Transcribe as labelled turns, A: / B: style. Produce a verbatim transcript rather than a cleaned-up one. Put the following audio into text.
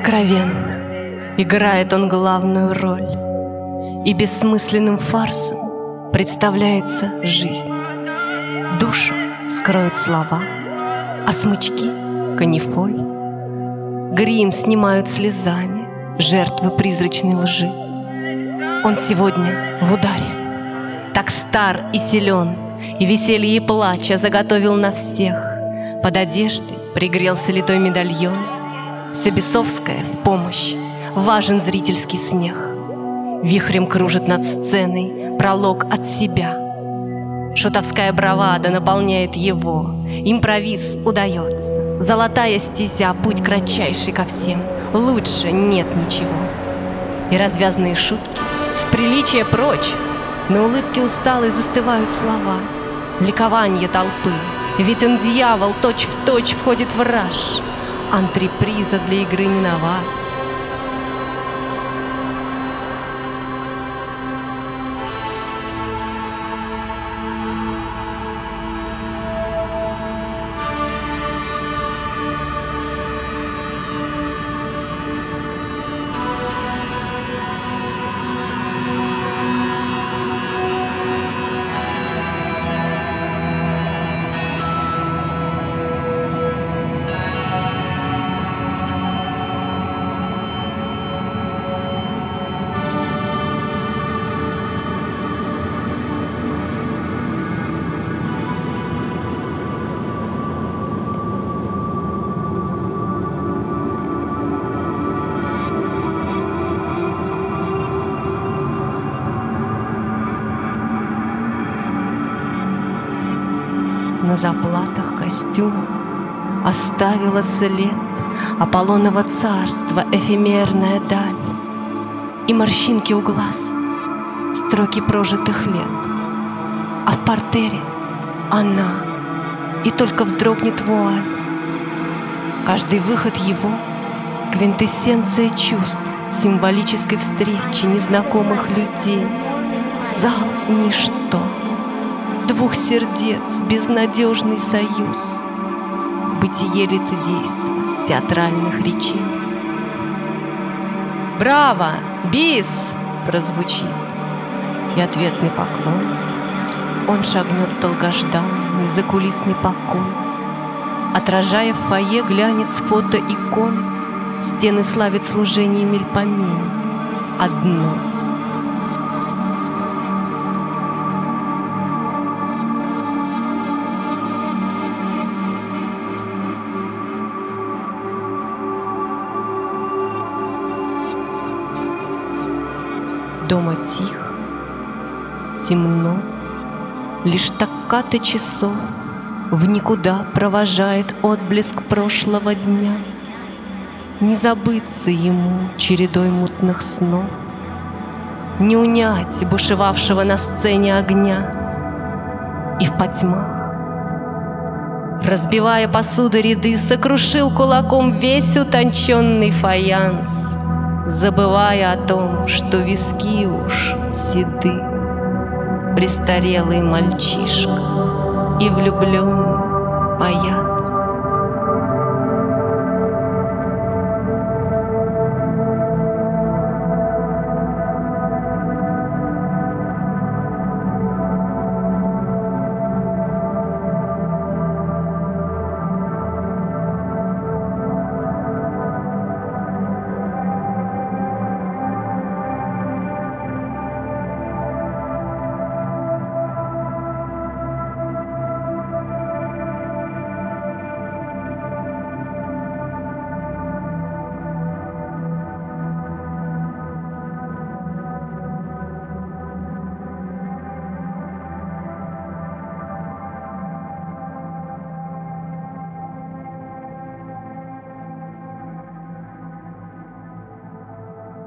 A: Откровенно играет он главную роль, и бессмысленным фарсом представляется жизнь. Душу скроют слова, а смычки — канифоль. Грим снимают слезами жертвы призрачной лжи. Он сегодня в ударе, так стар и силен, и веселье и плача заготовил на всех. Под одеждой пригрелся литой медальон. Все бесовское в помощь, важен зрительский смех. Вихрем кружит над сценой пролог от себя. Шутовская бравада наполняет его, импровиз удается. Золотая стезя, путь кратчайший ко всем, лучше нет ничего. И развязные шутки, приличие прочь, на улыбке усталой застывают слова. Ликование толпы, ведь он дьявол, точь-в-точь входит в раж. Антреприза для игры не нова. На заплатах костюма оставила след Аполлонова царства эфемерная даль. И морщинки у глаз, строки прожитых лет. А в партере она, и только вздрогнет вуаль. Каждый выход его — квинтэссенция чувств символической встречи незнакомых людей. Зал — ничто, двух сердец безнадежный союз, бытие лицедейства театральных речей. «Браво! Бис!» прозвучит, и ответный поклон. Он шагнет в долгожданный закулисный покой, отражая в фойе глянец фото-икон. Стены славят служение Мельпомене одной. Дома тихо, темно, лишь токката часов в никуда провожает отблеск прошлого дня. Не забыться ему чередой мутных снов, не унять бушевавшего на сцене огня. И в потьмах, разбивая посуды ряды, сокрушил кулаком весь утонченный фаянс, забывая о том, что виски уж седы. Престарелый мальчишка и влюбленный паяц.